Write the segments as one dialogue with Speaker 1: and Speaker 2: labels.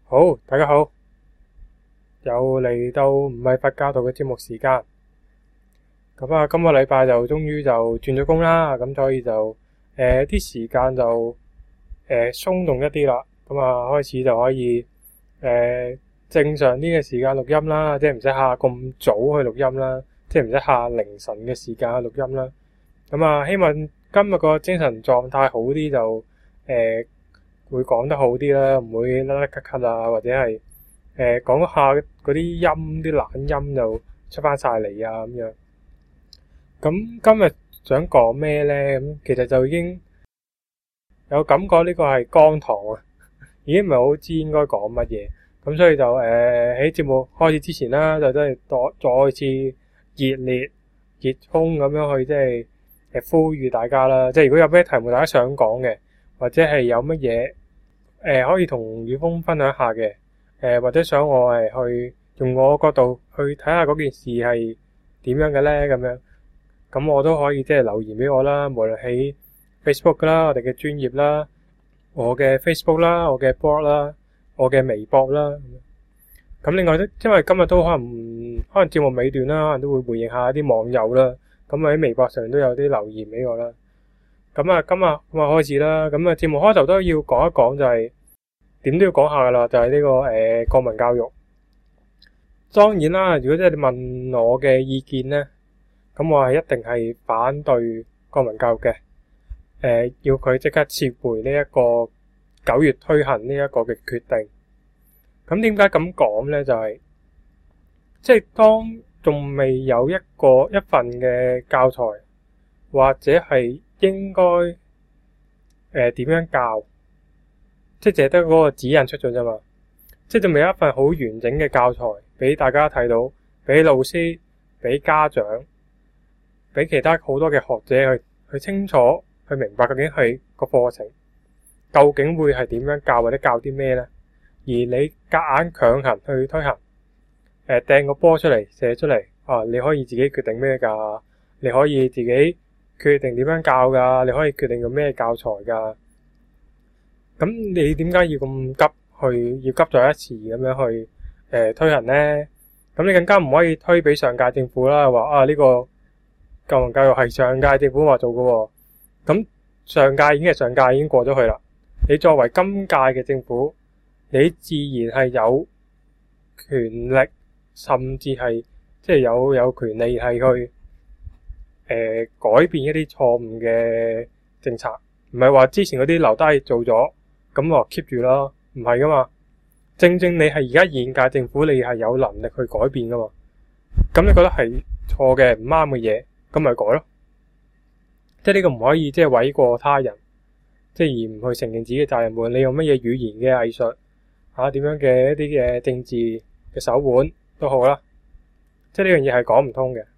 Speaker 1: 好，大家好，又嚟到唔係佛教徒嘅節目時間。咁啊，今個禮拜就終於就轉咗工啦，咁所以就啲時間就鬆動一啲啦。咁啊，開始就可以正常啲嘅時間錄音啦，即係唔使下咁早去錄音啦，即係唔使下凌晨嘅時間去錄音啦。咁啊，希望今日個精神狀態好啲就會講得好啲啦，唔會甩甩咳咳啊，或者係講下嗰啲音啲懶音就出翻晒嚟啊咁樣。咁今日想講咩呢？咁其實就已經有感覺呢個係江堂啊，已經唔係好知應該講乜嘢。咁所以就喺節目開始之前啦，就真係再次熱烈熱衷咁樣去即係呼籲大家啦。即係如果有咩題目大家想講嘅，或者係有乜嘢可以同宇峰分享下嘅，或者想我去用我角度去睇下嗰件事係點樣嘅咧，咁樣，咁我都可以即係留言俾我啦，無論喺 Facebook 啦，我哋嘅專頁啦，我嘅 Facebook 啦，我嘅 blog 啦，我嘅微博啦。咁另外因為今日都可能節目尾段啦，可能都會回應下啲網友啦。咁喺微博上都有啲留言俾我啦。咁啊，今日開始啦。咁啊，節目開頭都要講一講，就係點都要講下噶啦，就係呢個國民教育。當然啦，如果即係你問我嘅意見咧，咁我係一定係反對國民教育嘅。要佢即刻撤回呢一個9月推行呢一個嘅決定。咁點解咁講咧？就係即係當仲未有一份嘅教材，或者係應該點樣教，即係淨係得嗰個指引出咗啫嘛。即係仲未有一份好完整嘅教材俾大家睇到，俾老師、俾家長、俾其他好多嘅學者去清楚去明白究竟係個課程究竟會係點樣教，或者教啲咩咧？而你夾硬強行去推行，掟個波出嚟射出嚟啊！你可以自己決定咩㗎？你可以自己決定點樣教㗎？你可以決定用咩教材㗎？咁你點解要咁急要急在一時咁樣去推行呢？咁你更加唔可以推俾上屆政府啦，話呢個國民教育係上屆政府話做嘅喎。咁上屆已經過咗去啦。你作為今屆嘅政府，你自然係有權力，甚至係即係有權利係去改變一啲錯誤嘅政策，唔係話之前嗰啲留低做咗，咁我 keep 住咯，唔係噶嘛。正正你係而家現屆政府，你係有能力去改變噶嘛。咁你覺得係錯嘅、唔啱嘅嘢，咁咪改咯。即係呢個唔可以即係諉過他人，即係而唔去承認自己嘅責任。無論你用乜嘢語言嘅藝術點樣嘅一啲嘅政治嘅手腕都好啦，即係呢樣嘢係講唔通嘅。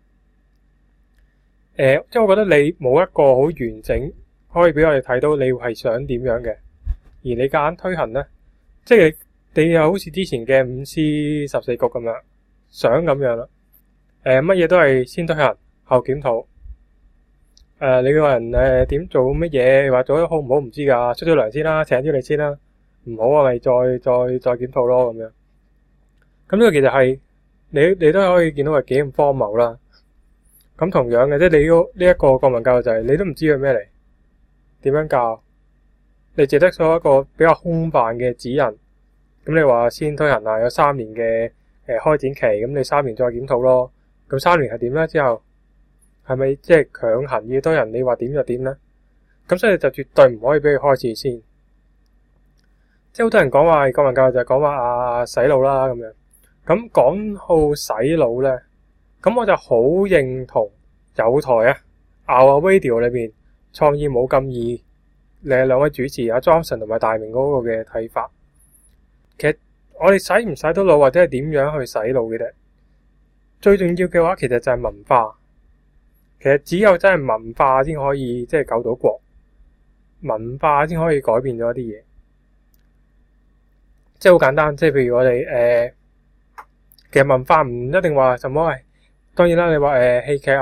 Speaker 1: 即係我覺得你冇一個好完整可以俾我哋睇到你係想點樣嘅，而你夾硬推行咧，即係你又好似之前嘅5C 14局咁樣想咁樣啦。乜嘢都係先推行後檢討。你個人點做乜嘢，話做得好唔好唔知㗎，出咗糧先啦，請咗你先啦，唔好啊咪再檢討咯咁樣。咁呢個其實係你都可以見到係幾咁荒謬啦。咁同樣嘅，即係你呢一個國民教育就係你都唔知佢咩嚟，點樣教，你淨得咗一個比較空泛嘅指引。咁你話先推行有3年嘅開展期，咁你3年再檢討咯。咁3年係點咧？之後係咪即係強行要推行？你話點就點咧？咁所以就絕對唔可以俾佢開始先。即係好多人講話國民教育就係講話洗腦啦咁樣。咁講好洗腦咧，咁我就好認同有台Our Radio 裏邊創意冇咁易兩位主持Johnson 同埋大明嗰個嘅睇法。其實我哋洗唔洗到腦，或者係點樣去洗腦嘅咧？最重要嘅話，其實就係文化。其實只有真係文化先可以即係救到國，文化先可以改變咗一啲嘢。即係好簡單，即係譬如我哋其實文化唔一定話什麼係，當然啦，你話戲劇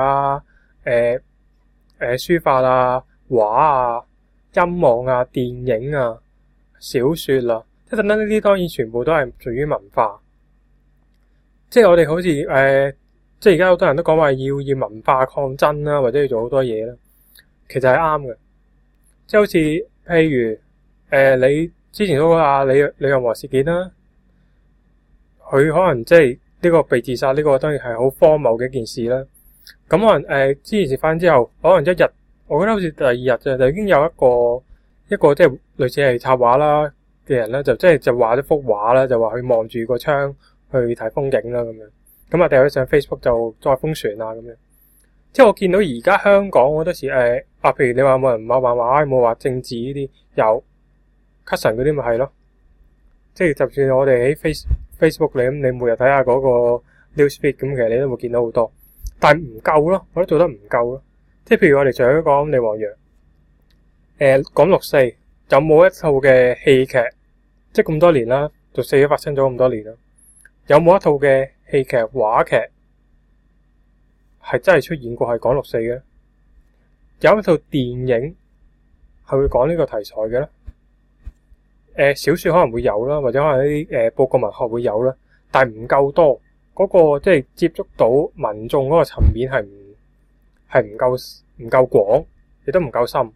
Speaker 1: 書法畫音樂電影小說啦， 即係等等呢啲當然全部都係屬於文化。即係我哋好似即係而家好多人都講話要文化抗爭啦，或者要做好多嘢啦，其實係啱嘅。即係好似譬如你之前嗰個李若華事件啦，佢可能即係呢個被自殺呢個當然係好荒謬嘅一件事啦。咁可能之前事發之後，可能一日，我覺得好似第二日就已經有一個即係類似係插畫啦嘅人咧，就畫咗幅畫啦，就話佢望住個窗去睇風景啦咁樣。咁啊，掉咗上 Facebook 就再瘋傳啊咁樣。即係我見到而家香港好多時譬如你話冇人畫漫畫，冇話政治呢啲，有 Cuson 嗰啲咪係咯。即係就算我哋喺 Facebook 你每日睇下嗰個 newsfeed 咁，其實你都會見到好多。但係唔夠咯，我覺得做得唔夠咯。即係譬如我哋除咗講李黃洋，講六四，有冇一套嘅戲劇？即係咁多年啦，六四都發生咗咁多年啦，有冇一套嘅戲劇話劇係真係出現過係講六四嘅？有一套電影係會講呢個題材嘅咧？小說可能會有啦，或者可能一啲報告文學會有啦，但係唔夠多。嗰個即係接觸到民眾嗰個層面係唔夠廣，亦都唔夠深。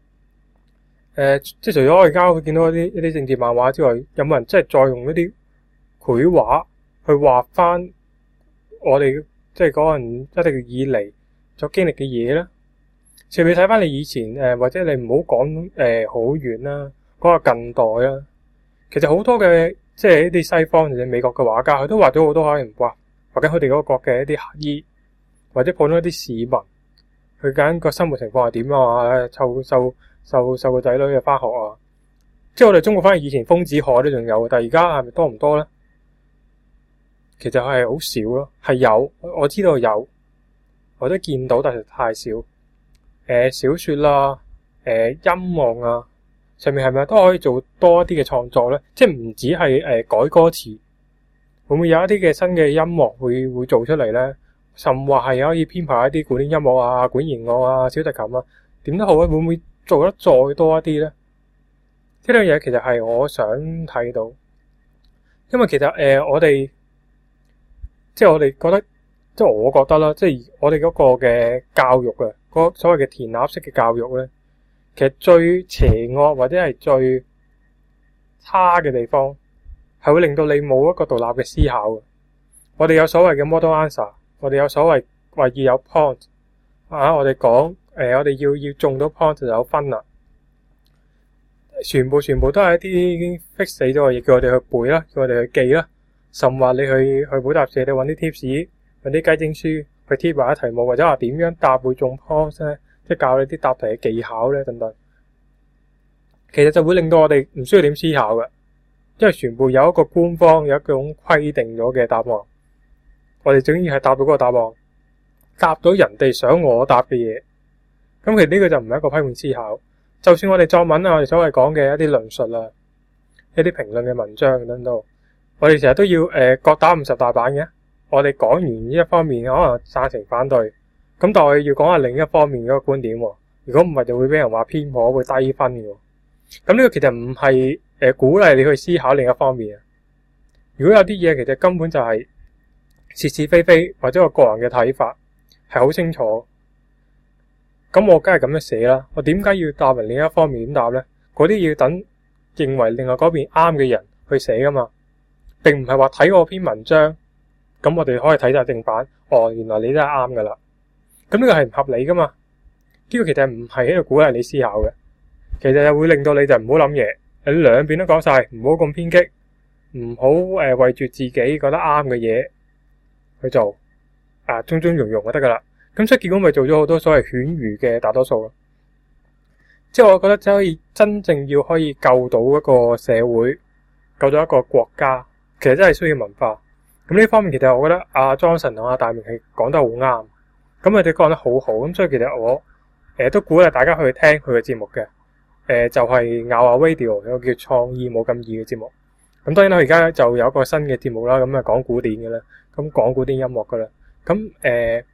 Speaker 1: 即係除咗我而家會見到一啲政治漫畫之外，有冇人即係再用一啲繪畫去畫翻我哋即係嗰陣一直以嚟所經歷嘅嘢咧？除非睇翻你以前或者你唔好講好遠啦，講下近代啦，其實好多嘅。即係一啲西方或者美國嘅畫家，佢都畫咗好多可能畫緊佢哋嗰個國嘅一啲乞衣，或者普通一啲市民，佢揀個生活情況係點啊？受個仔女嘅翻學啊！即係我哋中國反而以前豐子愷都仲有，但係而家係咪多唔多咧？其實係好少咯，係有，我知道有，我都見到，但係太少。小說啦，音樂啊。上面係咪都可以做多一啲嘅創作咧？即係唔止係改歌詞，會唔會有一啲嘅新嘅音樂會做出嚟咧？甚或係可以編排一啲古典音樂啊、管弦樂啊、小提琴啊，點都好咧？會唔會做得再多一啲咧？呢樣嘢其實係我想睇到，因為其實我哋即係我哋覺得，即係我覺得啦，即係我哋嗰個嘅教育啊，嗰所謂嘅填鴨式嘅教育咧。其實最邪惡或者係最差嘅地方，係會令到你冇一個獨立嘅思考嘅。我哋有所謂嘅 model answer， 我哋有所謂話要有 point 啊，我哋講我哋要中到 point 就有分啦。全部都係一啲已經 fix 死咗嘅嘢，叫我哋去背啦，叫我哋去記啦。甚至話你去補習社，你揾啲 tips，揾啲雞精書去貼埋啲題目，或者話點樣答會中 point 咧？即係教你啲答題嘅技巧咧，等等，其實就會令到我哋唔需要點思考嘅，因為全部有一個官方有一種規定咗嘅答案，我哋總要係答到嗰個答案，答到人哋想我答嘅嘢。咁其實呢個就唔係一個批判思考。就算我哋作文啊，我哋所謂講嘅一啲論述啊，一啲評論嘅文章等等，我哋成日都要各打50大板嘅。我哋講完呢一方面，可能贊成反對。咁但係要講下另一方面嗰個觀點喎，如果唔係就會俾人話偏頗，會低分嘅。咁呢個其實唔係鼓勵你去思考另一方面啊。如果有啲嘢其實根本就係是是非非或者我個人嘅睇法係好清楚，咁我梗係咁樣寫啦。我點解要答人另一方面點答呢？嗰啲要等認為另外嗰邊啱嘅人去寫噶嘛，並唔係話睇我篇文章，咁我哋可以睇晒正版。哦，原來你都係啱噶啦。咁呢個係唔合理噶嘛？呢個其實唔係喺度鼓勵你思考嘅，其實係會令到你就唔好諗嘢，你兩邊都講晒，唔好咁偏激，唔好為住自己覺得啱嘅嘢去做，中中庸庸就得噶啦。咁所以結果咪做咗好多所謂犬儒嘅大多數咯。即係我覺得真可以真正要可以救到一個社會，救到一個國家，其實真係需要文化。咁呢方面其實我覺得阿 Johnson 同阿大明係講得好啱。咁佢哋講得好好，咁所以其實我都鼓勵大家去聽佢嘅節目嘅，就係咬下 Radio 有個叫創意冇咁易嘅節目。咁當然啦，而家就有一個新嘅節目啦，咁啊講古典嘅啦，咁講古典音樂噶啦。咁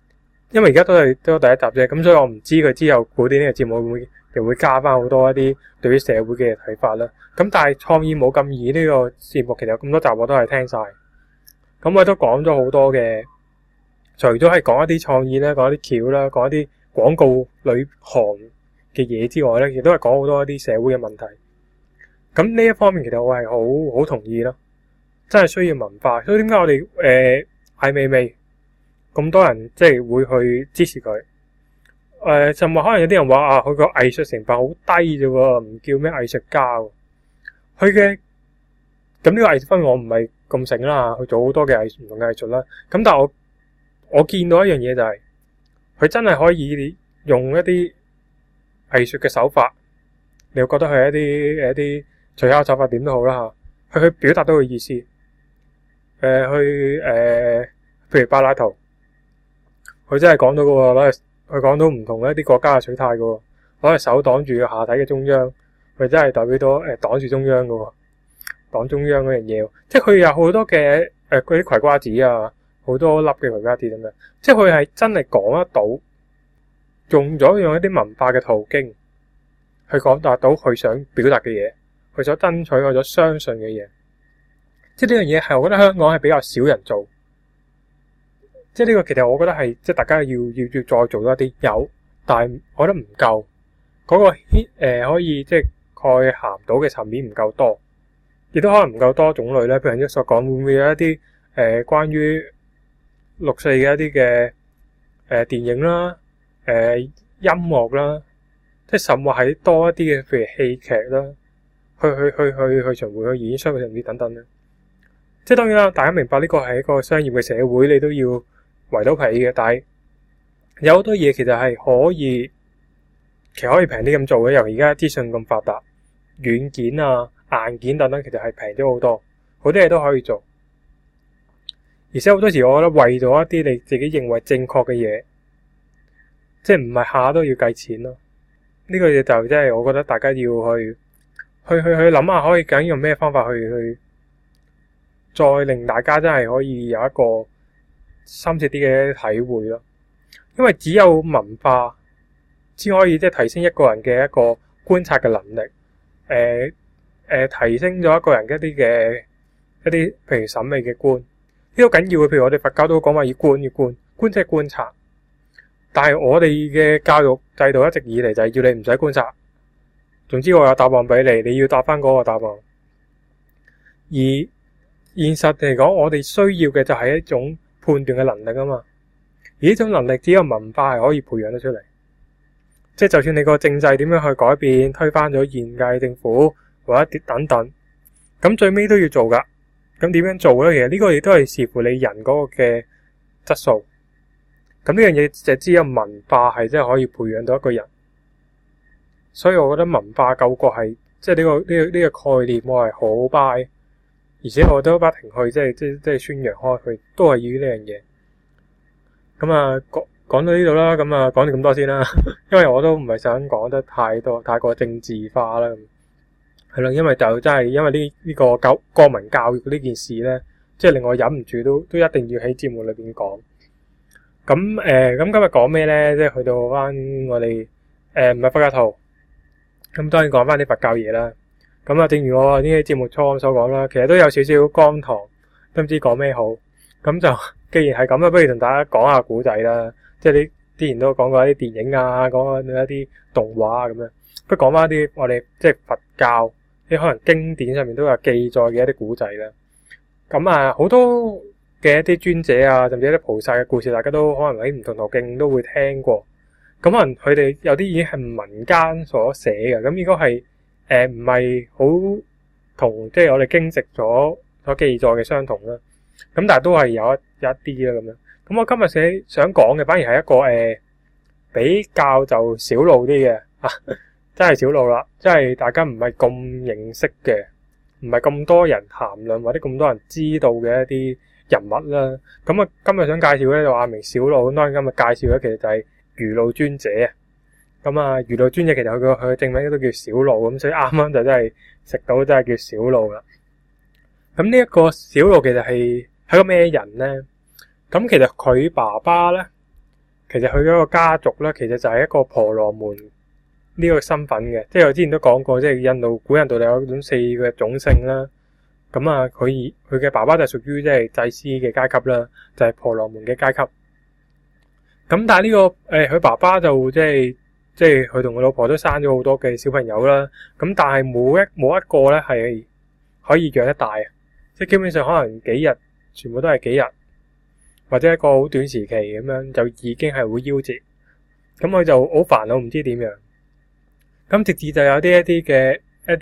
Speaker 1: 因為而家都係第一集啫，咁所以我唔知佢之後古典呢個節目又會加翻好多一啲對於社會嘅睇法啦。咁但係創意冇咁易呢個節目，其實有咁多集我都係聽晒。咁我都講咗好多嘅，除咗係講一啲創意啦，講一啲橋啦，講一啲廣告裏行嘅嘢之外咧，亦都係講好多一啲社會嘅問題。咁呢一方面其實我係好同意咯，真係需要文化。所以點解我哋艾未未咁多人即係會去支持佢？甚至可能有啲人話啊，佢個藝術成分好低啫喎，唔叫咩藝術家。佢嘅咁呢個藝術分我唔係咁醒啦，去做好多嘅唔同嘅藝術啦。咁但係我見到一樣嘢就係，佢真係可以用一啲藝術嘅手法，你會覺得係一啲隨口手法點都好啦吓，去表達到佢意思。譬如柏拉圖，佢真係講到嘅喎，佢講到唔同一啲國家嘅取態嘅喎，攞隻手擋住下體嘅中央，佢真係代表到擋住中央嘅喎，擋中央嗰樣嘢。即係佢有好多嘅嗰啲葵瓜子啊，好多粒嘅葵瓜子咁樣。即係佢係真係講得到，用一啲文化嘅途徑去講達到佢想表達嘅嘢，佢所爭取，佢所相信嘅嘢。即係呢樣嘢係我覺得香港係比較少人做。即係呢個其實我覺得係即係大家要再做多一啲有，但係我覺得唔夠嗰個可以即係蓋涵到嘅層面唔夠多，亦都可能唔夠多種類咧。譬如一所講，會唔會有一啲關於6四嘅一啲嘅電影啦、音樂啦，即係甚或係多一啲嘅譬如戲劇啦，去巡迴去演出甚至等等咧。即係當然啦，大家明白呢個係一個商業嘅社會，你都要圍到皮嘅。但係有好多嘢其實係可以平啲咁做嘅。由而家資訊咁發達，軟件啊、硬件等等，其實係平咗好多，好多嘢都可以做。而且好多時我覺得為咗一啲你自己認為正確嘅嘢，即係唔係下都要計錢咯。呢個嘢就真係我覺得大家要去諗下，可以究竟用咩方法去再令大家真係可以有一個深切啲嘅體會咯。因為只有文化先可以即係提升一個人嘅一個觀察嘅能力，提升咗一個人一啲譬如審美嘅觀，呢個緊要嘅。譬如我哋佛教都講話要觀即係觀察，但係我哋嘅教育制度一直以嚟就係要你唔使觀察，總之我有答案俾你，你要答翻嗰個答案。而現實嚟講，我哋需要嘅就係一種判斷嘅能力啊嘛。而呢種能力只有文化係可以培養得出嚟。即係就算你個政制點樣去改變，推翻咗現屆政府或者啲等等，咁最尾都要做噶。咁點樣做咧？其實呢個亦都係視乎你人嗰個嘅質素。咁呢樣嘢就只有文化係真係可以培養到一個人。所以我覺得文化救國係即係呢個概念，我係好 buy。而且我都不停去即係宣揚開去，都係以呢樣嘢。咁啊講到呢度啦，咁啊講咗咁多先啦，因為我都唔係想講得太過政治化啦。係啦，因為就真係因為呢個國民教育呢件事咧，即係令我忍唔住都一定要喺節目裏邊講。咁咁今日講咩咧？即係去到翻我哋唔係佛教徒，咁當然講翻啲佛教嘢啦。咁啊，正如我呢啲節目初所講啦，其實都有少少光堂，都唔知講咩好。咁就既然係咁啦，不如同大家講下古仔啦。即係你之前都講過一啲電影啊，講過一啲動畫啊咁樣。不如講翻啲我哋即係佛教啲可能經典上面都有記載嘅一啲古仔啦。咁啊，好多嘅一啲尊者啊，甚至一啲菩薩嘅故事，大家都可能喺唔同途徑都會聽過。咁可能佢哋有啲已經係民間所寫嘅，咁應該係唔係好同即係我哋經籍所記載嘅相同啦。咁但係都係有一啲啦咁樣。咁我今日想講嘅反而係一個比較就小路啲嘅真係小路啦，即係大家唔係咁認識嘅，唔係咁多人談論或者咁多人知道嘅一啲人物啦。咁啊，今日想介紹咧就話明小路，咁當然今日介紹咧其實就係愚路尊者啊。咁啊，愚路尊者其實佢嘅正名都叫小路，咁所以啱啱就真係食到真係叫小路啦。咁呢一個小路其實係個咩人咧？咁其實佢爸爸咧其實佢嗰個家族咧，其實就係一個婆羅門呢個身份嘅，即係我之前都講過，即係古印度有種4個種姓啦。咁啊，佢嘅爸爸就屬於即係祭司嘅階級啦，就係婆羅門嘅階級。咁但係呢個佢爸爸就即係佢同佢老婆都生咗好多嘅小朋友啦。咁但係冇一個咧係可以養得大啊，即係基本上可能幾日，全部都係幾日，或者一個好短時期咁樣就已經係會夭折。咁佢就好煩惱，唔知點樣。咁直至就有一啲嘅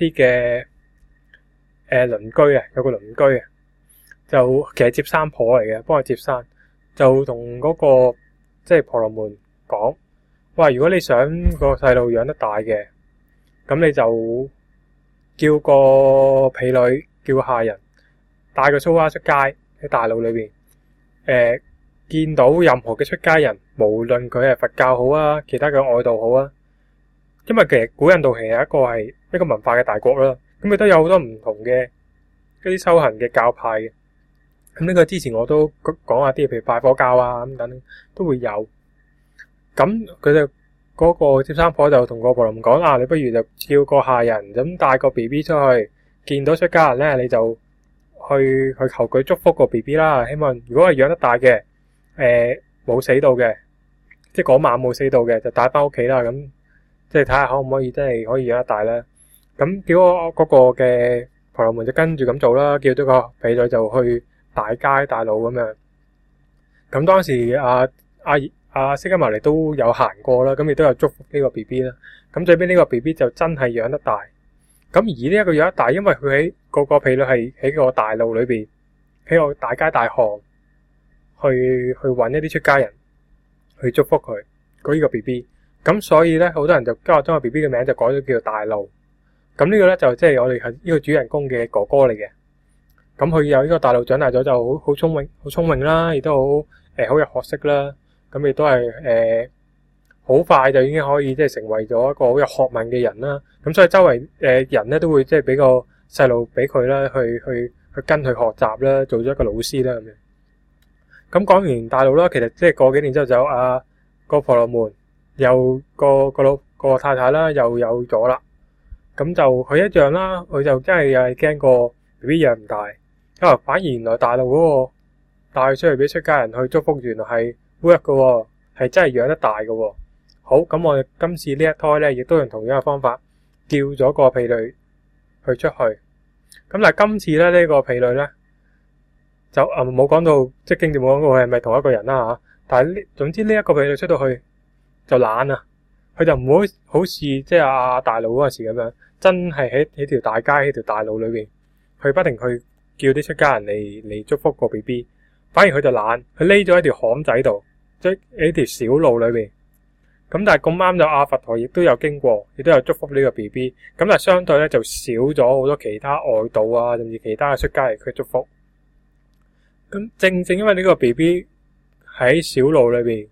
Speaker 1: 鄰居啊，有個鄰居啊，就其實接生婆嚟嘅，幫佢接生，就同嗰個即係婆羅門講，哇！如果你想個細路養得大嘅，咁你就叫個婢女，叫個下人帶個蘇娃出街喺大路裏邊，見到任何嘅出家人，無論佢係佛教好啊，其他嘅外道好啊，因為其實古印度其實係一個文化嘅大國啦，咁亦都有好多唔同嘅一啲修行嘅教派嘅。咁呢個之前我都講下啲，譬如拜火教啊咁等都會有。咁佢就嗰個接生婆就同個婆羅門講啊，你不如就叫個下人咁帶個 BB 出去，見到出家人咧，你就去求佢祝福個 BB 啦。希望如果係養得大嘅，冇死到嘅，即係嗰晚冇死到嘅，就帶翻屋企啦。咁即係睇下可唔可以真係可以養得大咧。咁叫嗰個嘅婆羅門就跟住咁做啦，叫咗個婢女就去大街大路咁樣。咁當時釋迦牟尼都有行過啦，咁亦都有祝福呢個 BB 啦。咁最尾呢個 BB 就真係養得大。咁而呢一個養得大，因為佢喺個婢女係喺個大路裏邊，喺個大街大巷去揾一啲出家人去祝福佢呢個 BB。咁所以咧，好多人就將個 BB 嘅名就改咗叫做大路。咁呢個咧就即係我哋係呢個主人公嘅哥哥嚟嘅。咁佢有呢個大路長大咗就好聰明啦，亦都好有學識啦。咁亦都係好快就已經可以即係成為咗一個好有學問嘅人啦。咁所以周圍人咧都會即係俾個細路俾佢啦，去跟佢學習啦，做咗一個老師啦咁樣。咁講完大路啦，其實即係過幾年之後就個婆羅門又個太太啦又有咗啦。咁就佢一樣啦，佢就真係又係驚個 BB 養唔大，反而原來大陸嗰個帶佢出嚟俾出家人去祝福，原來係 work 嘅，係真係養得大嘅。好，咁我哋今次呢一胎咧，亦都用同樣嘅方法叫咗個婢女去出去。咁但係今次咧呢個婢女咧就冇講到，即係經典冇講到佢係咪同一個人啦吓。但係總之呢一個婢女出到去就懶啊，佢就唔好似即係大路嗰陣時咁樣，真係喺條大街喺條大路裏邊，佢不停去叫啲出家人嚟祝福個 BB。反而佢就懶，佢匿咗喺條巷仔度，即係喺條小路裏邊。咁但係咁啱就佛陀亦都有經過，亦都有祝福呢個 BB。咁但係相對咧就少咗好多其他外道啊，甚至其他嘅出家嚟嘅祝福。咁正因為呢個 BB 喺小路裏邊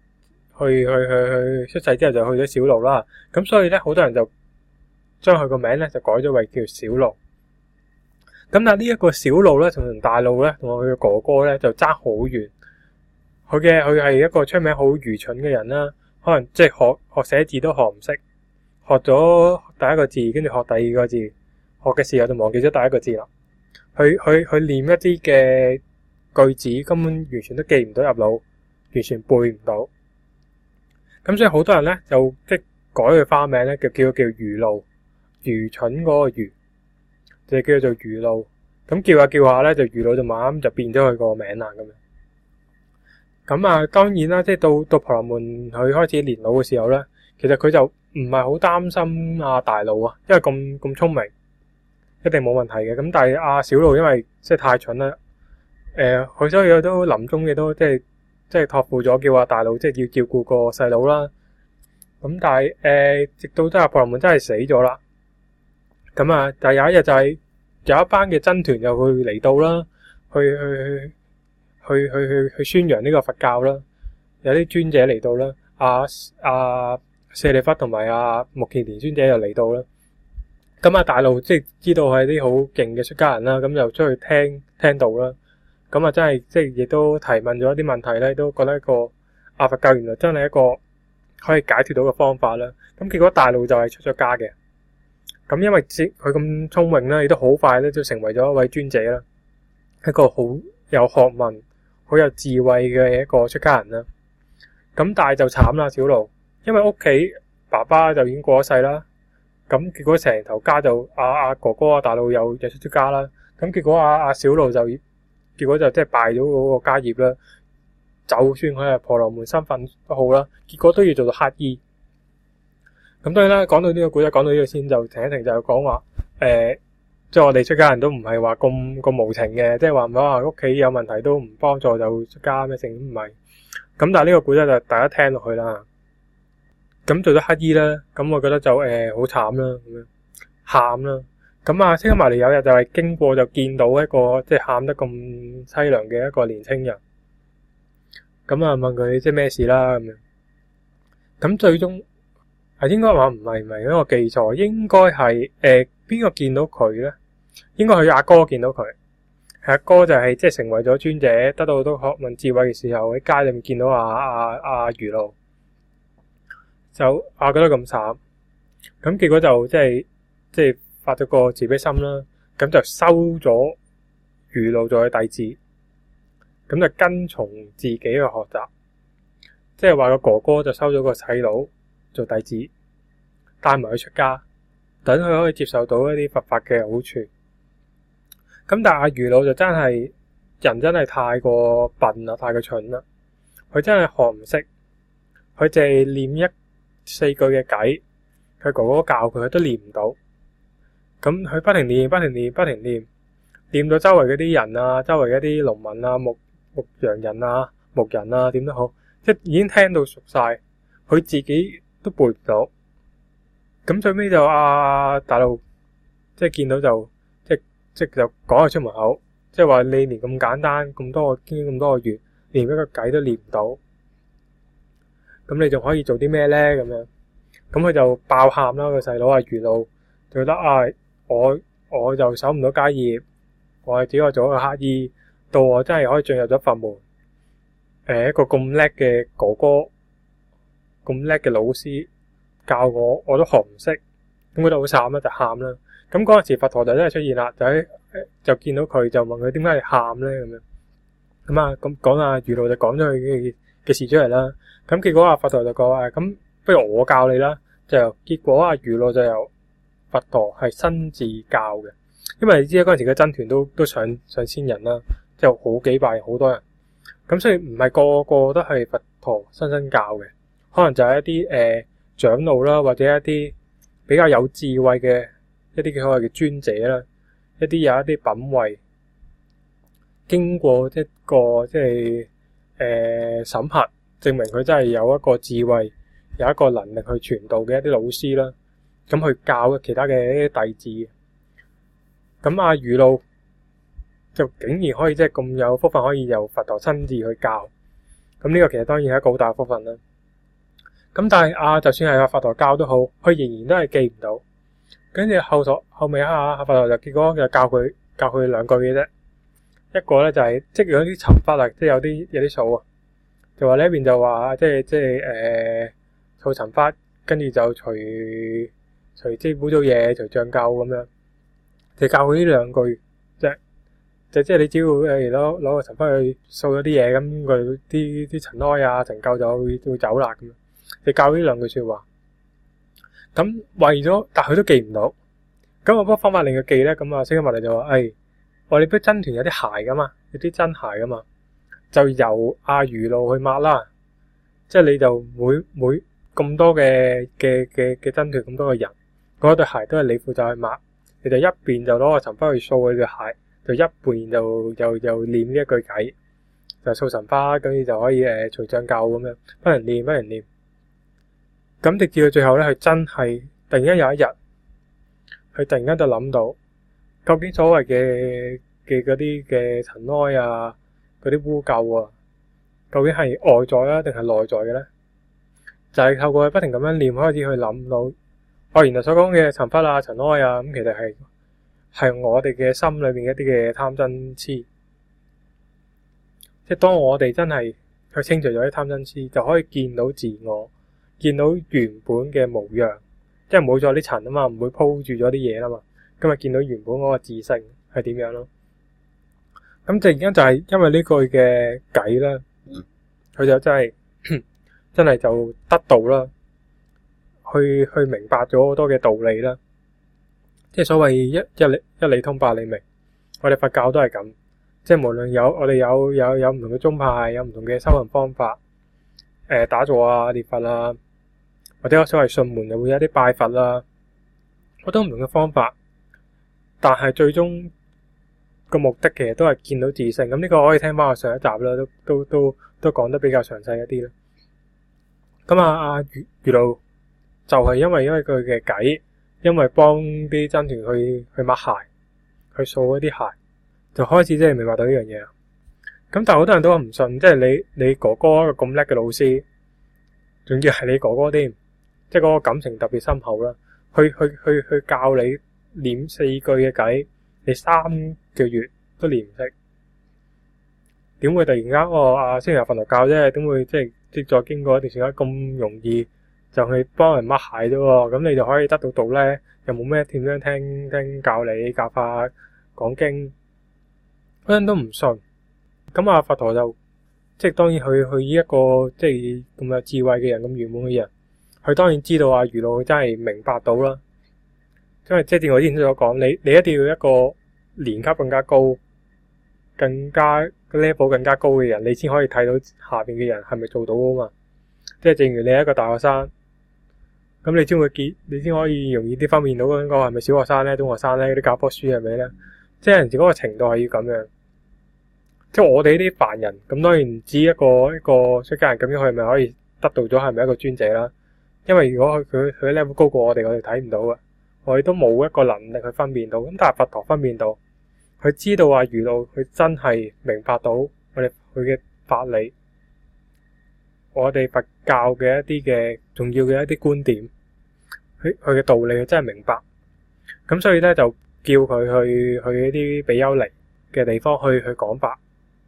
Speaker 1: 去出世之後就去咗小路啦。咁所以咧好多人就將佢個名咧就改咗為叫小路。咁但係呢一個小路咧同大路咧同佢嘅哥哥咧就爭好遠。佢係一個出名好愚蠢嘅人啦，可能即係學寫字都學唔識，學咗第一個字跟住學第二個字，學嘅時候就忘記咗第一個字啦。去念一啲嘅句子根本完全都記唔到入腦，完全背唔到。咁所以好多人咧就即係改佢花名咧，叫愚路，愚蠢嗰個愚就叫做愚路。咁叫下咧就愚路就慢慢就變咗佢個名啦咁樣。咁當然啦，即係到婆羅門佢開始年老嘅時候咧，其實佢就唔係好擔心大路啊，因為咁聰明，一定冇問題嘅。咁但係小路因為即係太蠢啦，佢所以都臨終嘅都即係託付咗叫大路，即係要照顧個細佬啦。咁但係直到真係婆羅門真係死咗啦。咁但係有一日就係有一班嘅僧團又去嚟到啦，去宣揚呢個佛教啦，有啲尊者嚟到啦，舍利弗同埋目犍連尊者又嚟到啦。咁大路即係知道係啲好勁嘅出家人啦，咁就出去聽到啦。咁真係即係亦都提問咗一啲問題咧，都覺得一個佛教原來真係一個可以解脫到嘅方法啦。咁結果大路就係出咗家嘅。咁因為佢咁聰明啦，亦都好快咧就成為咗一位尊者啦，一個好有學問、好有智慧嘅一個出家人啦。咁但係就慘啦，小路，因為屋企爸爸就已經過咗世啦。咁結果成頭家就阿哥哥大路又出咗家啦。咁結果阿小路就即係敗咗嗰個家業啦。就算佢係婆羅門身份都好啦，結果都要做到乞衣。咁當然啦，講到呢個古仔，講到呢度先就停一停，就講話即係我哋出家人都唔係話咁無情嘅，即係話唔好話屋企有問題都唔幫助就出家咩，成唔係。咁但係呢個古仔就大家聽落去啦。咁做咗乞衣啦，咁我覺得就好慘啦，咁樣喊啦。咁啊，釋迦牟尼有日就係經過就見到一個即係喊得咁淒涼嘅一個年青人。咁啊問佢即係咩事啦咁樣。咁最終應該話唔係因為我記錯，應該係邊個見到佢咧？應該係阿哥見到佢。阿哥就係即係成為咗尊者，得到好多學問智慧嘅時候，喺街裏面見到阿愚路，就覺得咁慘。咁結果就即係發咗個慈悲心啦，咁就收咗愚路做佢弟子，咁就跟從自己去學習，即係話個哥哥就收咗個細佬做弟子，帶埋佢出家，等佢可以接受到一啲佛法嘅好處。咁但係阿愚路就真係人真係太過笨啦，太過蠢啦，佢真係學唔識，佢淨係念4句嘅偈，佢哥哥教佢都念唔到。咁佢不停念，念到周圍嗰啲人啊，周圍嗰啲農民啊、牧羊人啊、牧人啊，點都好，即係已經聽到熟晒，佢自己都背唔到。咁最尾就大路即係見到就即係就講佢出門口，即係話你連咁簡單咁多個經咁多個月，連一個偈都念唔到，咁你仲可以做啲咩咧？咁樣，咁佢就爆喊啦，個細佬愚路就覺得我就守唔到家業，我係只可以做一個乞衣，到我真係可以進入咗佛門，一個咁叻嘅哥哥，咁叻嘅老師教我都學唔識，咁佢就好慘啦，就喊啦。咁嗰陣時佛陀就真係出現啦，就見到佢就問佢點解你喊咧咁樣。咁講愚路就講咗佢嘅事出嚟啦。咁結果佛陀就講咁不如我教你啦。就結果愚路就由佛陀係親自教嘅，因為你知嗰陣時嘅僧團都上千人啦，即係好幾百人，好多人。咁所以唔係個個都係佛陀親身教嘅，可能就係一啲長老啦，或者一啲比較有智慧嘅一啲所謂嘅尊者啦，一啲有一啲品位，經過一個即係審核，證明佢真係有一個智慧，有一個能力去傳道嘅一啲老師啦，咁去教其他嘅一啲弟子。咁愚路就竟然可以即係咁有福分，可以由佛陀親自去教。咁呢個其實當然係一個好大嘅福分啦。咁但係就算係佛陀教都好，佢仍然都係記唔到。跟住後尾佛陀就結果就教佢2句嘅啫。一個咧就係即係有啲尋法啊，即係有啲數啊，就話呢一邊就話即係數尋法，跟住就除即係污糟嘢，除障垢咁樣，就教佢呢2句啫。即係你只要攞個尋法去掃咗啲嘢，咁佢啲塵埃啊、塵垢就會走啦咁樣。就教呢2句說話。咁為咗，但佢都記唔到。咁有乜方法令佢記咧？咁釋迦牟尼就話：我哋啲僧團有啲鞋噶嘛，有啲真鞋噶嘛，就由愚路去抹啦。即係你就每咁多嘅僧團咁多個人，嗰對鞋都係你負責去抹。你就一邊就攞個塵花去掃佢對鞋，就一邊就念呢一句偈，就掃塵花，跟住就可以除障垢咁樣，不能念。咁直至到最後咧，佢真係突然間有一日，佢突然間就諗到，究竟所謂嘅嗰啲嘅塵埃啊，嗰啲污垢啊，究竟係外在啊定係內在嘅咧？就係透過佢不停咁樣念，開始去諗到，原來所講嘅塵花啊、塵埃啊，咁其實係我哋嘅心裏面一啲嘅貪嗔癡。即係當我哋真係去清除咗啲貪嗔癡，就可以見到自我，見到原本嘅模樣，即係冇咗啲塵啊嘛，唔會鋪住咗啲嘢啦嘛。今日見到原本嗰個自性係點樣咯。咁突然間就係因為呢句嘅偈啦，佢就真係就得到啦，去明白咗好多嘅道理啦。即係所謂一理通百理明，我哋佛教都係咁。即係無論我哋有唔同嘅宗派，有唔同嘅修行方法，打坐啊、念佛啊，或者所謂順門又會有啲拜佛啦，好多唔同嘅方法。但係最終個目的其實都係見到自性。咁呢個可以聽翻我上一集啦，都講得比較詳細一啲啦。咁阿余老就係因為佢嘅偈，因為幫啲僧團去抹鞋，去掃一啲鞋，就開始即係明白到呢樣嘢啦。咁但係好多人都唔信，即係你哥哥一個咁叻嘅老師，仲要係你哥哥添，即係嗰個感情特別深厚啦。去教你念4句嘅偈，你3個月都念唔識，點會突然間星雲佛陀教啫？點會即係再經過一段時間咁容易就去幫人抹鞋啫？咁你就可以得到道咧？又冇咩點樣聽教理教法講經，嗰人都唔信。咁佛陀就即係當然佢呢一個即係咁有智慧嘅人，咁圓滿嘅人，佢當然知道余老真係明白到啦。因為即係正如我之前所講，你一定要一個年級更加高、更加 level 更加高嘅人，你先可以睇到下邊嘅人係咪做到啊嘛。即係正如你係一個大學生，咁你先可以容易啲分辨到嗰個係咪小學生咧、中學生咧，啲教科書係咪咧？即係人哋嗰個程度係要咁樣。即係我哋呢啲凡人，咁當然唔知一個出家人咁樣，佢係咪可以得到咗係咪一個尊者啦？因為如果佢 level 高過我哋睇唔到嘅，我哋都冇一個能力去分辨到。咁但係佛陀分辨到，佢知道余老佢真係明白到佢嘅法理，我哋佛教嘅一啲嘅重要嘅一啲觀點，佢嘅道理佢真係明白。咁所以咧就叫佢去一啲比丘尼嘅地方去講法。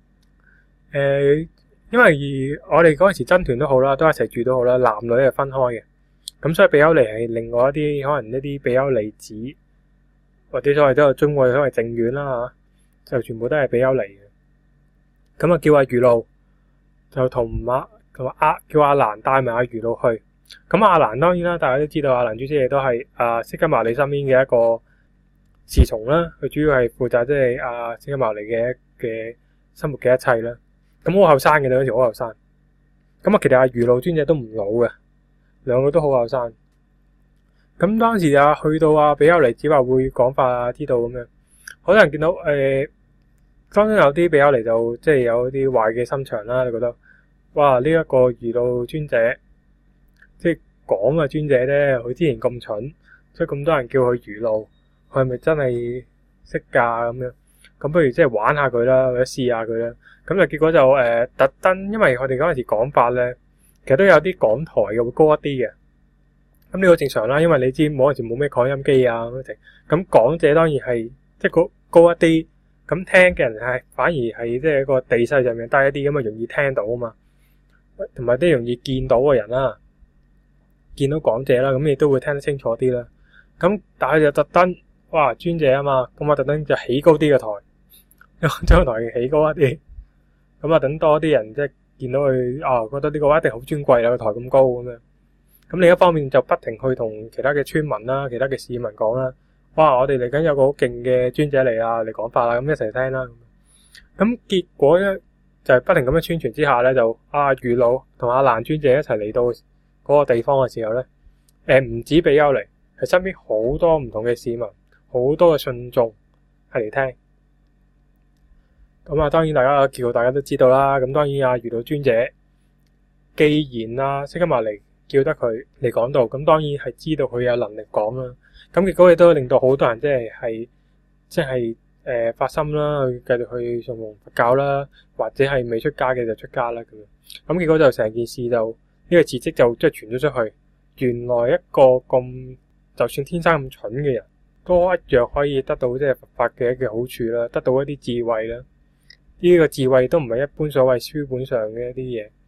Speaker 1: 因為我哋嗰陣時僧團都好啦，都一齊住都好啦，男女係分開嘅。咁所以比丘尼係另外一啲可能一啲比丘尼子，或者所謂都有中位所謂淨苑啦吓，就全部都係比丘尼嘅。咁叫余老就同叫阿難帶埋余老去。咁阿難當然啦，大家都知道阿難尊者亦都係釋迦牟尼身邊嘅一個侍從啦。佢主要係負責即係釋迦牟尼嘅生活嘅一切啦。咁好後生嘅，嗰時好後生。咁其實余老尊者都唔老嘅，兩個都好後生。咁當時去到比丘尼只話會講法知道咁樣，好多人見到當中有啲比丘尼就即係有啲壞嘅心腸啦，你覺得哇呢一個余老尊者即係講嘅尊者咧，佢之前咁蠢，所以咁多人叫佢余老，佢係咪真係識㗎咁樣？咁不如即係玩下佢啦，或者試下佢啦。咁就結果就特登，因為我哋嗰陣時講法咧，其實都有啲講台嘅會高一啲嘅。咁呢個正常啦，因為你知嗰陣時冇咩擴音機啊咁，咁講者當然係即係高一啲，咁聽嘅人係反而係即係一個地勢上面低一啲，咁啊容易聽到啊嘛，同埋都容易見到嘅人啦，見到講者啦，咁亦都會聽得清楚啲啦。咁但係就特登，哇尊者啊嘛，咁我特登就起高啲嘅台，將個台起高一啲，咁等多啲人即係見到佢覺得呢個一定好尊貴啦，個台咁高咁樣。咁另一方面就不停去同其他嘅村民啦、其他嘅市民講啦，哇！我哋嚟緊有個好勁嘅尊者嚟啊，嚟講法啦，咁一齊聽啦。咁結果咧就係不停咁樣宣傳之下咧，就余老同阿難尊者一齊嚟到嗰個地方嘅時候咧，唔止比丘尼，係身邊好多唔同嘅市民，好多嘅信眾係嚟聽。咁當然大家都知道啦。咁當然余老尊者既然釋迦牟尼叫得佢嚟講道，咁當然係知道佢有能力講啦。咁結果亦都令到好多人即係發心啦，去繼續去崇奉佛教啦，或者係未出家嘅就出家啦咁樣。咁結果就成件事就呢個事蹟就即係傳咗出去。原來一個咁就算天生咁蠢嘅人，都一樣可以得到即係佛法嘅一個好處啦，得到一啲智慧啦。呢個智慧都唔係一般所謂書本上嘅一啲嘢，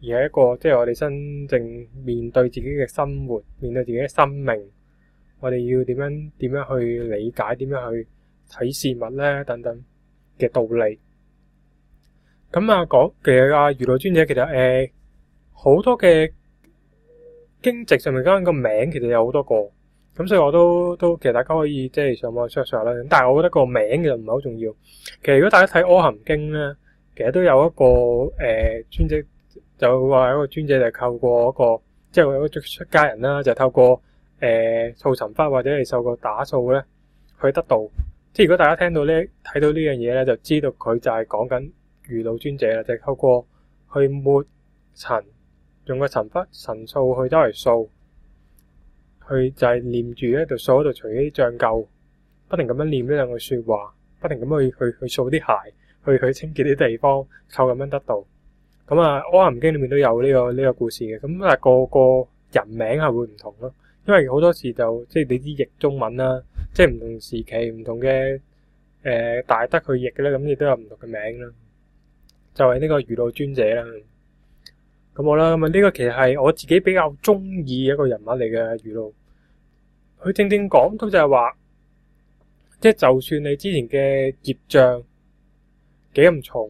Speaker 1: 而係一個即係我哋真正面對自己嘅生活，面對自己嘅生命，我哋要點樣去理解，點樣去睇事物咧等等嘅道理。咁啊講其實儒道尊者其實好多嘅經籍上面嗰個名其實有好多個，咁所以我都其實大家可以即係上網 search 下啦。但係我覺得個名其實唔係好重要。其實如果大家睇《阿含經》咧，其實都有一個尊者，就話有一個尊者就透過一個即係有一個出家人啦，就透過掃塵拂或者係受過打掃咧去得道。即係如果大家聽到呢睇到呢樣嘢咧，就知道佢就係講緊儒道尊者啦，就係透過去抹塵，用個塵拂塵掃去周圍掃，去就係念住喺度掃喺度除啲障垢，不停咁樣念呢兩句說話，不停咁去掃啲鞋，去清潔啲地方，靠咁樣得道。咁啊，《阿含經》裏面都有呢個故事嘅，咁但係個人名係會唔同咯，因為好多時就即係你啲譯中文啦，即係唔同時期唔同嘅大德去譯嘅咧，咁亦都有唔同嘅名啦。就係呢個儒道尊者啦。咁好啦，咁啊呢個其實係我自己比較中意一個人物嚟嘅儒道。佢正正講到就係話，即係就算你之前嘅業障幾咁重，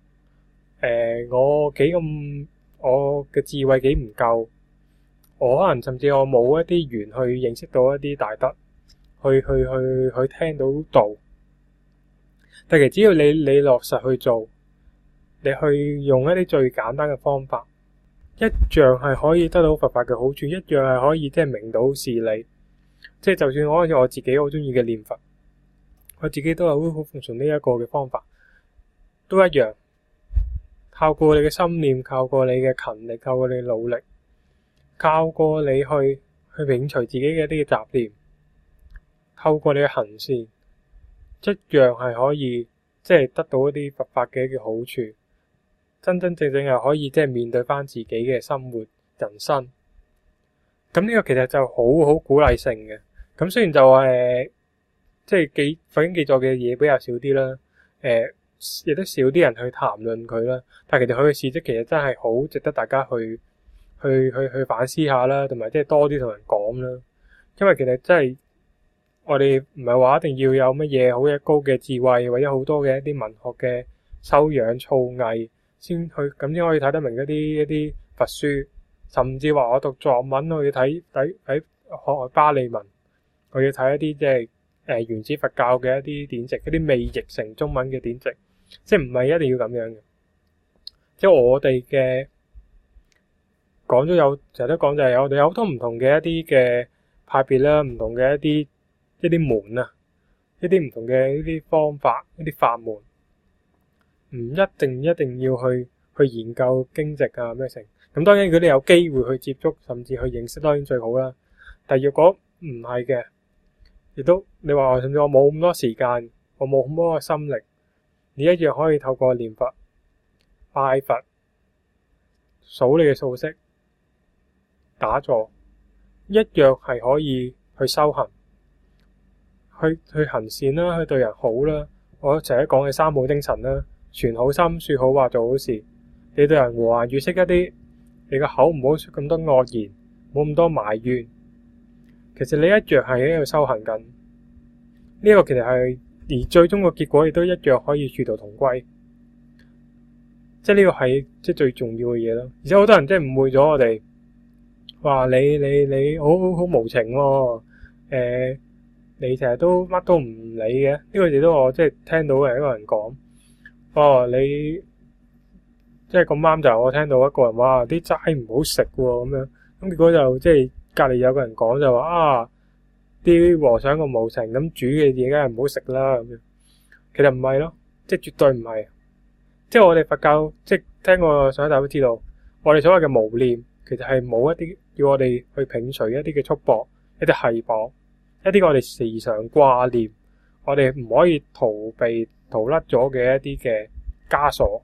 Speaker 1: 我嘅智慧幾唔夠，我可能甚至我冇一啲緣去認識到一啲大德，去聽到道。但其實只要你落實去做，你去用一啲最簡單嘅方法，一樣係可以得到佛法嘅好處，一樣係可以即係明到事理。即係就算好似我自己好中意嘅念佛，我自己都係好奉循呢一個嘅方法，都一樣。靠過你嘅心念，靠過你嘅勤力，靠過你嘅努力，靠過你去摒除自己嘅一啲嘅雜念，透過你嘅行善，一樣係可以即係得到一啲佛法嘅一個好處，真真正正係可以即係面對翻自己嘅生活人生。咁呢個其實就好鼓勵性嘅。咁雖然就即係佛經記載嘅嘢比較少啲啦，亦都少啲人去談論佢啦，但係其實佢嘅事蹟其實真係好值得大家去反思下啦，同埋即係多啲同人講啦。因為其實真係我哋唔係話一定要有乜嘢好嘅高嘅智慧，或者好多嘅一啲文學嘅修養造詣先咁先可以睇得明一啲佛書，甚至話我讀作文我要睇學巴利文，我要睇一啲即係原始佛教嘅一啲典籍，一啲未譯成中文嘅典籍。即係唔係一定要咁樣嘅，即係我哋嘅講咗有成日都講就係我哋有好多唔同嘅一啲嘅派別啦，唔同嘅一啲門啊，一啲唔同嘅一啲方法，一啲法門，唔一定要去研究經籍啊咩成。咁當然如果你有機會去接觸，甚至去認識，當然最好啦。但係如果唔係嘅，亦都你話甚至我冇咁多時間，我冇咁多嘅心力。你一樣可以透過念佛、拜佛、數你嘅數息、打坐，一樣係可以去修行、去行善啦，去對人好啦。我成日講嘅三寶精神啦，存好心、說好話、做好事。你對人和顏悅色一啲，你個口唔好出咁多惡言，冇咁多埋怨。其實你一樣係喺度修行緊。呢個其實係。而最終個結果亦都一樣可以殊途同歸，即係呢個係即係最重要嘅嘢咯。而且好多人即係誤會咗我哋，話你好無情喎，你成日都乜都唔理嘅。呢個亦都我即係聽到嘅一個人講，你即係咁啱就我聽到一個人話啲齋唔好食喎咁樣，咁結果就即係隔離有個人講就話啲和尚咁無情咁煮嘅嘢，梗係唔好食啦咁樣。其實唔係咯，即係絕對唔係。即係我哋佛教，即係聽過上一集都知道，我哋所謂嘅無念，其實係冇一啲要我哋去摒除一啲嘅束縛、一啲繫綁、一啲我哋時常掛念，我哋唔可以逃甩咗嘅一啲嘅枷鎖。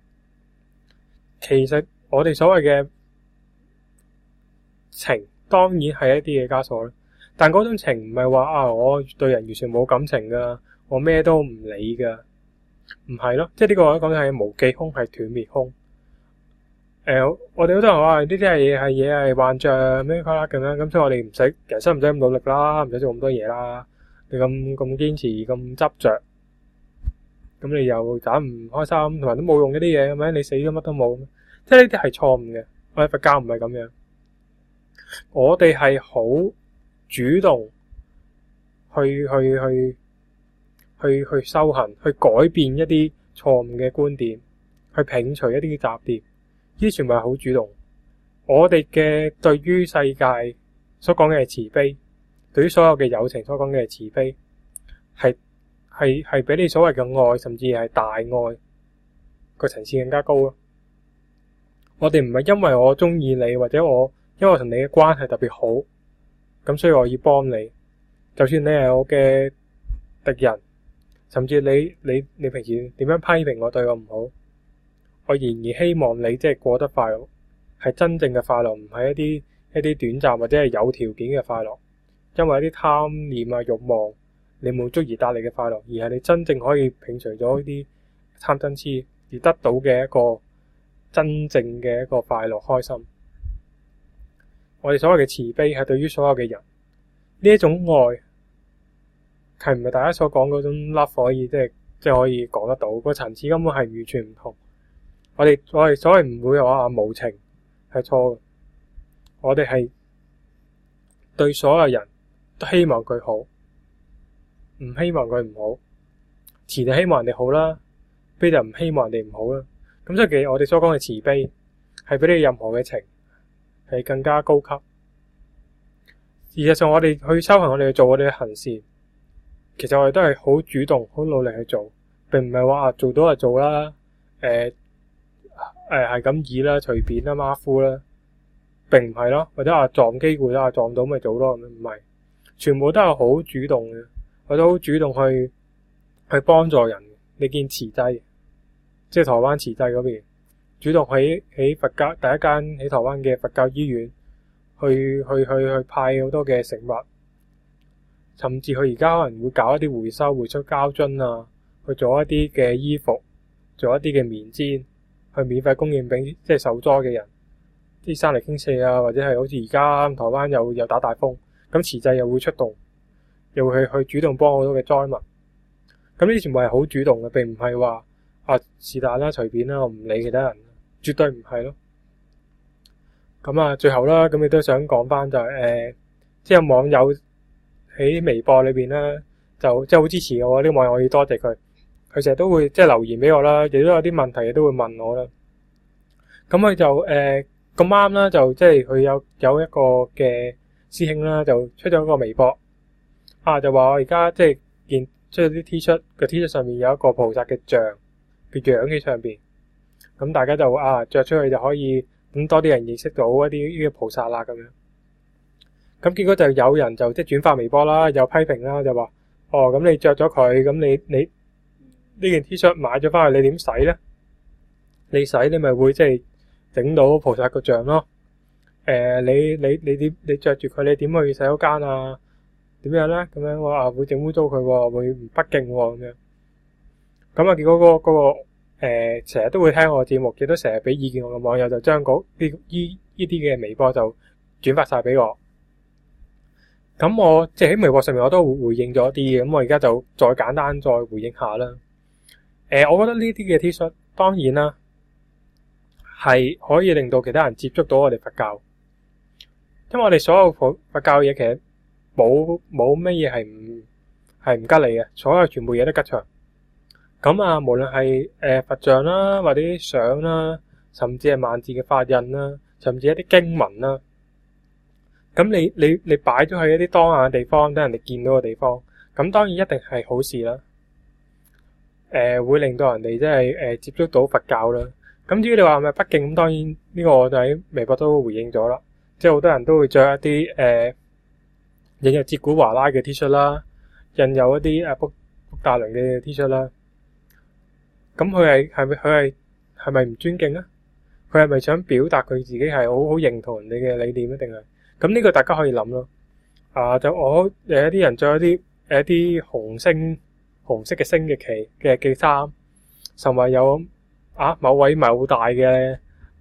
Speaker 1: 其實我哋所謂嘅情，當然係一啲嘅枷鎖啦。但嗰種情唔係話我對人完全冇感情噶，我咩都唔理噶，唔係咯。即係呢個我講嘅係無記空，係斷滅空。 我哋好多人話呢啲係幻象咩啦咁樣，咁所以我哋唔使人生唔使咁努力啦，唔使做咁多嘢啦。你咁堅持咁執着，咁你又盞唔開心，同埋都冇用嗰啲嘢，咁樣你死咗乜都冇，即係呢啲係錯誤嘅。我哋佛教唔係咁樣，我哋係好主動去修行，去改變一啲錯誤嘅觀點，去摒除一啲雜念，呢啲全部係好主動。我哋嘅對於世界所講嘅係慈悲，對於所有嘅友情所講嘅係慈悲，係比你所謂嘅愛，甚至係大愛個層次更加高咯。我哋唔係因為我中意你，或者因為我同你嘅關係特別好，咁所以我要幫你。就算你係我嘅敵人，甚至你平時點樣批評我，對我唔好，我仍然希望你即係過得快樂，係真正嘅快樂，唔係一啲短暫或者係有條件嘅快樂，因為一啲貪念啊、慾望你冇足而帶嚟嘅快樂，而係你真正可以摒除咗呢啲貪嗔癡而得到嘅一個真正嘅一個快樂開心。我哋所謂嘅慈悲係對於所有嘅人，呢一種愛係唔係大家所講嗰種 love 可以即係可以講得到，個層次根本係完全唔同。我哋所謂唔會話無情係錯嘅，我哋係對所有人都希望佢好，唔希望佢唔好。慈就希望人哋好啦，悲就唔希望人哋唔好啦。咁所以其實我哋所講嘅慈悲係比你任何嘅情係更加高級。事實上我哋去修行，我哋去做我哋嘅行善，其實我哋都係好主動好努力去做，並唔係話做到就做啦，係咁易啦，隨便啦，馬虎啦，並唔係咯。或者話撞機會啦，撞到咪做咯，唔係，全部都係好主動嘅，我都好主動去幫助人。你見慈濟，即係台灣慈濟嗰邊，主動喺佛教第一間喺台灣嘅佛教醫院去派好多嘅食物，甚至佢而家可能會搞一啲回收膠樽啊，去做一啲嘅衣服，做一啲嘅棉氈，去免費供應俾即係受災嘅人。啲山泥傾瀉啊，或者係好似而家台灣又打大風，咁慈濟又會出動，又會去主動幫好多嘅災民。咁呢啲全部係好主動嘅，並唔係話是但啦，隨便啦，我唔理其他人，絕對唔係咯。咁啊，最後啦，咁亦都想講翻就係即係有網友喺微博裏邊咧，就即係好支持我。呢個網友我要多謝佢，佢成日都會即係留言俾我啦，亦都有啲問題亦都會問我啦。咁佢就咁啱啦，就即係佢有一個嘅師兄啦，就出咗一個微博就話我而家即係出咗啲 T 恤，個 T 恤上面有一個菩薩嘅像嘅樣喺上邊，咁大家就着出去就可以咁多啲人認識到一啲呢個菩薩啦咁樣。咁結果就有人就即係轉發微博啦，有批評啦，就話咁你着咗佢，咁你呢件 T 恤買咗翻去，你點洗咧？你洗你咪會即係整到菩薩個像咯。你着住佢，你點去洗手間啊？點樣咧？咁樣我會整污糟佢，會唔不敬咁樣。咁結果嗰個成日都會聽我節目，亦都成日俾意見我嘅網友就將呢啲嘅微博就轉發晒俾我。咁我即係喺微博上面我都回應咗啲嘅，咁我而家就再簡單再回應下啦。我覺得呢啲嘅 T 恤當然啦，係可以令到其他人接觸到我哋佛教，因為我哋所有佛教嘅嘢其實冇乜嘢係唔吉利嘅，所有全部嘢都吉祥。咁無論係佛像啦，或者啲相啦，甚至係萬字嘅法印啦，甚至一啲經文啦，咁你擺咗喺一啲當眼嘅地方，等人哋見到嘅地方，咁當然一定係好事啦。會令到人哋即係接觸到佛教啦。咁至於你話係咪不敬，咁當然呢個我就喺微博都回應咗啦。即係好多人都會着一啲印有哲古華拉嘅 T 恤啦，印有一啲卜大倫嘅 T 恤啦。咁佢係咪唔尊敬啊？佢係咪想表達佢自己係好認同人哋嘅理念一定係？咁呢個大家可以諗咯。就我一啲人着一啲紅色嘅星嘅旗嘅衫，甚至有某位某大嘅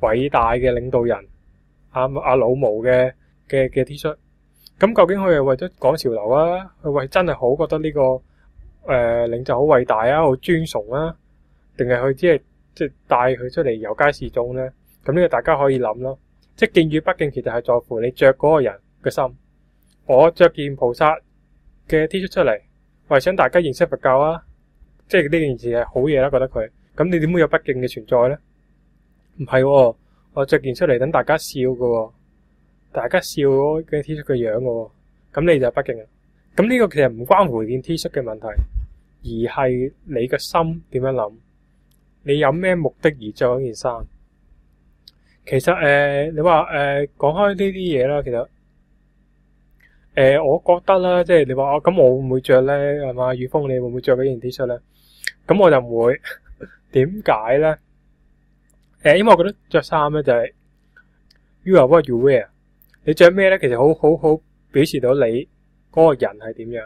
Speaker 1: 偉大嘅領導人阿老毛嘅 T 恤。咁究竟佢係為咗講潮流啊？佢為真係好覺得呢個領袖好偉大啊，好尊崇啊？定係佢只係即係帶佢出嚟遊街示眾咧？咁呢個大家可以諗咯。即係敬與不敬，其實係在乎你着嗰個人嘅心。我着件菩薩嘅 T 恤出嚟，我係想大家認識佛教啊！即係呢件事係好嘢啦，覺得佢。咁你點會有不敬嘅存在咧？唔係喎，我着件出嚟等大家笑㗎喎，大家笑嘅 T 恤嘅樣㗎喎，咁你就係不敬啦。咁呢個其實唔關乎件 T 恤嘅問題，而係你嘅心點樣諗，你有咩目的而着嗰件衫。其實你話講開呢啲嘢啦，其實我覺得啦，即係你話咁我會唔會着咧？係嘛，宇峰你會唔會着嗰件 T 恤咧？咁我就唔會。點解咧？因為我覺得着衫咧就係 you are what you wear。你着咩咧？其實好表示到你嗰個人係點樣。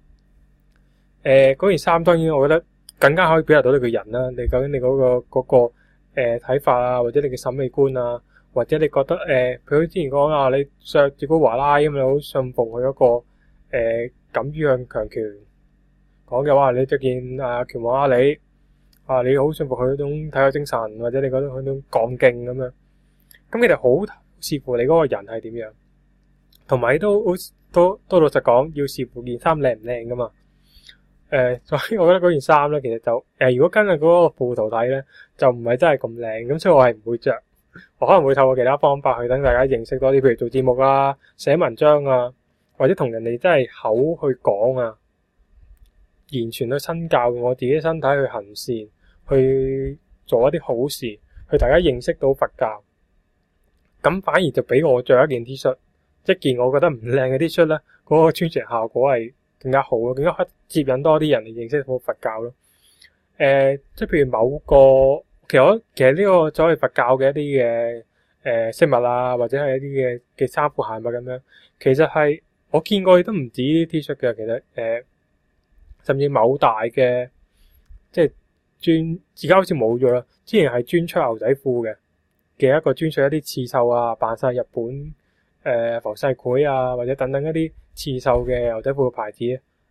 Speaker 1: 嗰件衫當然我覺得更加可以表達到你個人啦。你究竟你嗰個睇法啊，或者你嘅審美觀啊，或者你覺得譬如之前講啊，你着住個華拉咁，你好信奉佢嗰個敢於向強權講嘅話，你着件拳王阿里你好信服佢嗰種體育精神，或者你覺得佢嗰種幹勁咁樣。咁其實好視乎你嗰個人係點樣，同埋都老實講，要視乎件衫靚唔靚噶嘛。所以我覺得嗰件衫咧，其實就如果跟住嗰個布圖睇咧，就唔係真係咁靚。咁所以我係唔會着，我可能會透過其他方法去等大家認識多啲，譬如做節目啊、寫文章啊，或者同人哋真係口去講啊，言傳去身教我自己身體去行善，去做一啲好事，去大家認識到佛教。咁反而就俾我着一件 T 恤，一件我覺得唔靚嘅 T 恤咧，嗰個宣傳效果係更加好咯，更加接引多啲人嚟認識到佛教咯。即係譬如某個，其實呢個所謂佛教嘅一啲嘅飾物啊，或者係一啲嘅衫褲鞋襪咁樣，其實係我見過都唔止啲 T 恤嘅。其實甚至某大嘅即係而家好似冇咗啦。之前係專出牛仔褲嘅一個專出一啲刺繡啊，扮晒日本浮世繪啊，或者等等一啲刺繡嘅牛仔褲嘅牌子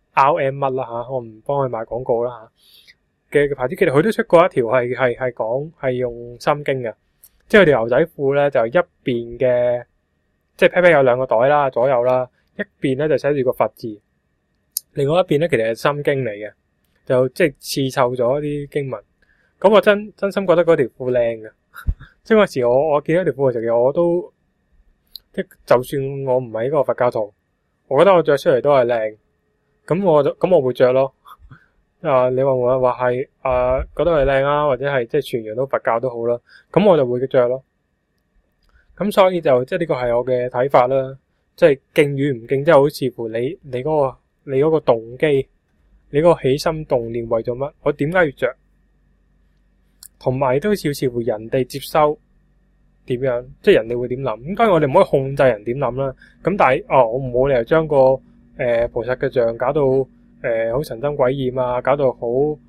Speaker 1: RM 乜啦嚇，我唔幫佢賣廣告啦嚇嘅牌子。其實佢都出過一條係講係用心經嘅，即係佢條牛仔褲咧就一邊嘅即係 pat 有兩個袋啦，左右啦，一邊咧就寫住個佛字，另外一邊咧其實係心經嚟嘅，就即係刺繡咗一啲經文。咁我真心覺得嗰條褲靚嘅。即係嗰時我見到條褲嘅時候，我都即就算我唔係一個佛教徒，我覺得我着出嚟都係靚，咁我會着咯。你話我話係覺得係靚啊，或者係即係傳揚到佛教都好啦，咁我就會着咯。咁所以就即係呢個係我嘅睇法啦。即係敬與唔敬，即係好視乎你嗰個動機，你嗰個起心動念為咗乜？我點解要着？同埋都要視乎人哋接收點樣，即係人哋會點諗。咁當然我哋唔可以控制人點諗啦。咁但係我唔冇理由將個菩薩嘅像搞到好神憎鬼厭啊，搞到好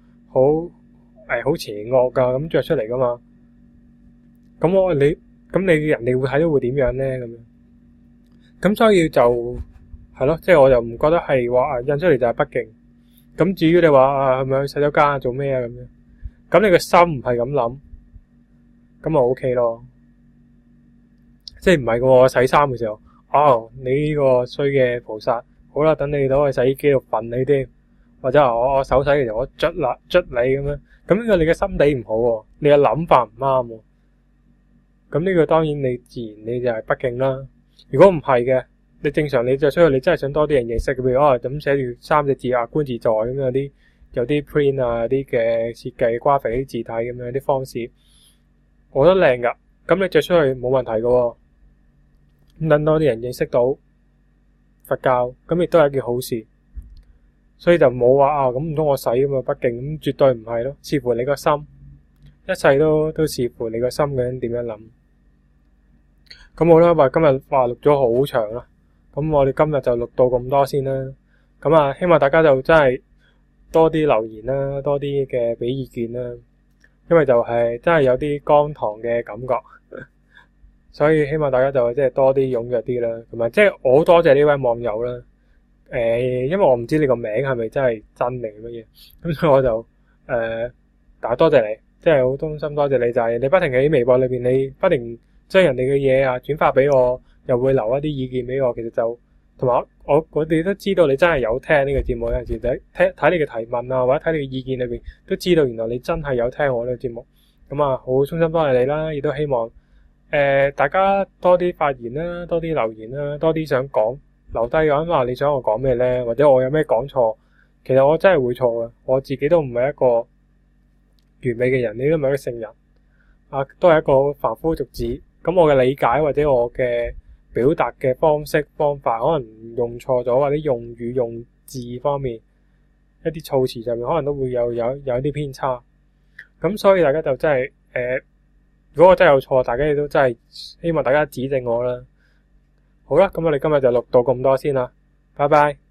Speaker 1: 邪惡噶咁着出嚟噶嘛。咁你人哋會睇到會點樣咧？咁樣咁所以就係咯，即係我就唔覺得係話印出嚟就係不敬。咁至於你話係咪去洗手間做咩啊咁樣？咁你個心唔係咁諗，咁咪 OK 咯。即係唔係我洗衫嘅時候，你呢個衰嘅菩薩，好啦，等你攞去洗衣機度瞓你添，或者我手洗嘅時候我捽你咁樣，咁呢個你嘅心地唔好喎，你嘅諗法唔啱喎。咁呢個當然你自然你就係不敬啦。如果唔係嘅，你正常你着出去，你真係想多啲人認識，譬如咁寫住3隻字觀自在咁樣有啲 print 啊，有啲嘅設計瓜肥啲字體咁樣啲方式，我覺得靚噶。咁你着出去冇問題嘅喎，咁等多啲人認識到佛教，咁亦都係一件好事。所以就冇話咁唔通我洗咁啊不敬，咁絕對唔係咯。視乎你個心，一切都視乎你個心究竟點樣諗。咁好啦，話今日錄咗好長啦，咁我哋今日就錄到咁多先啦。咁希望大家就真係多啲留言啦，多啲嘅俾意見啦。 因為就係真係有啲乾塘嘅感覺，所以希望大家就即係多啲踴躍啲啦，同埋即係我好多謝呢位網友啦。因為我唔知你個名係咪真係真定乜嘢，咁所以我就但係多謝你，即係好衷心多謝你，就係你不停喺微博裏邊，你不停將人哋嘅嘢啊轉發俾我，又會留一啲意見俾我，其實就同埋我哋都知道你真係有聽呢個節目，有陣時睇你嘅提問啊，或者睇你嘅意見裏邊，都知道原來你真係有聽我呢個節目，咁啊好衷心多謝你啦，亦都希望大家多啲發言啦，多啲留言啦，多啲想講留低嘅話，你想我講咩呢？或者我有咩講錯？其實我真係會錯嘅，我自己都唔係一個完美嘅人，你都唔係一個聖人啊，都係一個凡夫俗子。咁我嘅理解或者我嘅表達嘅方式方法，可能用錯咗，或者用語用字方面一啲措辭上面，可能都會有一啲偏差。咁所以大家就真係如果我真係有錯，大家亦都真係希望大家指正我啦。好啦，咁我哋今日就錄到咁多先啦，拜拜。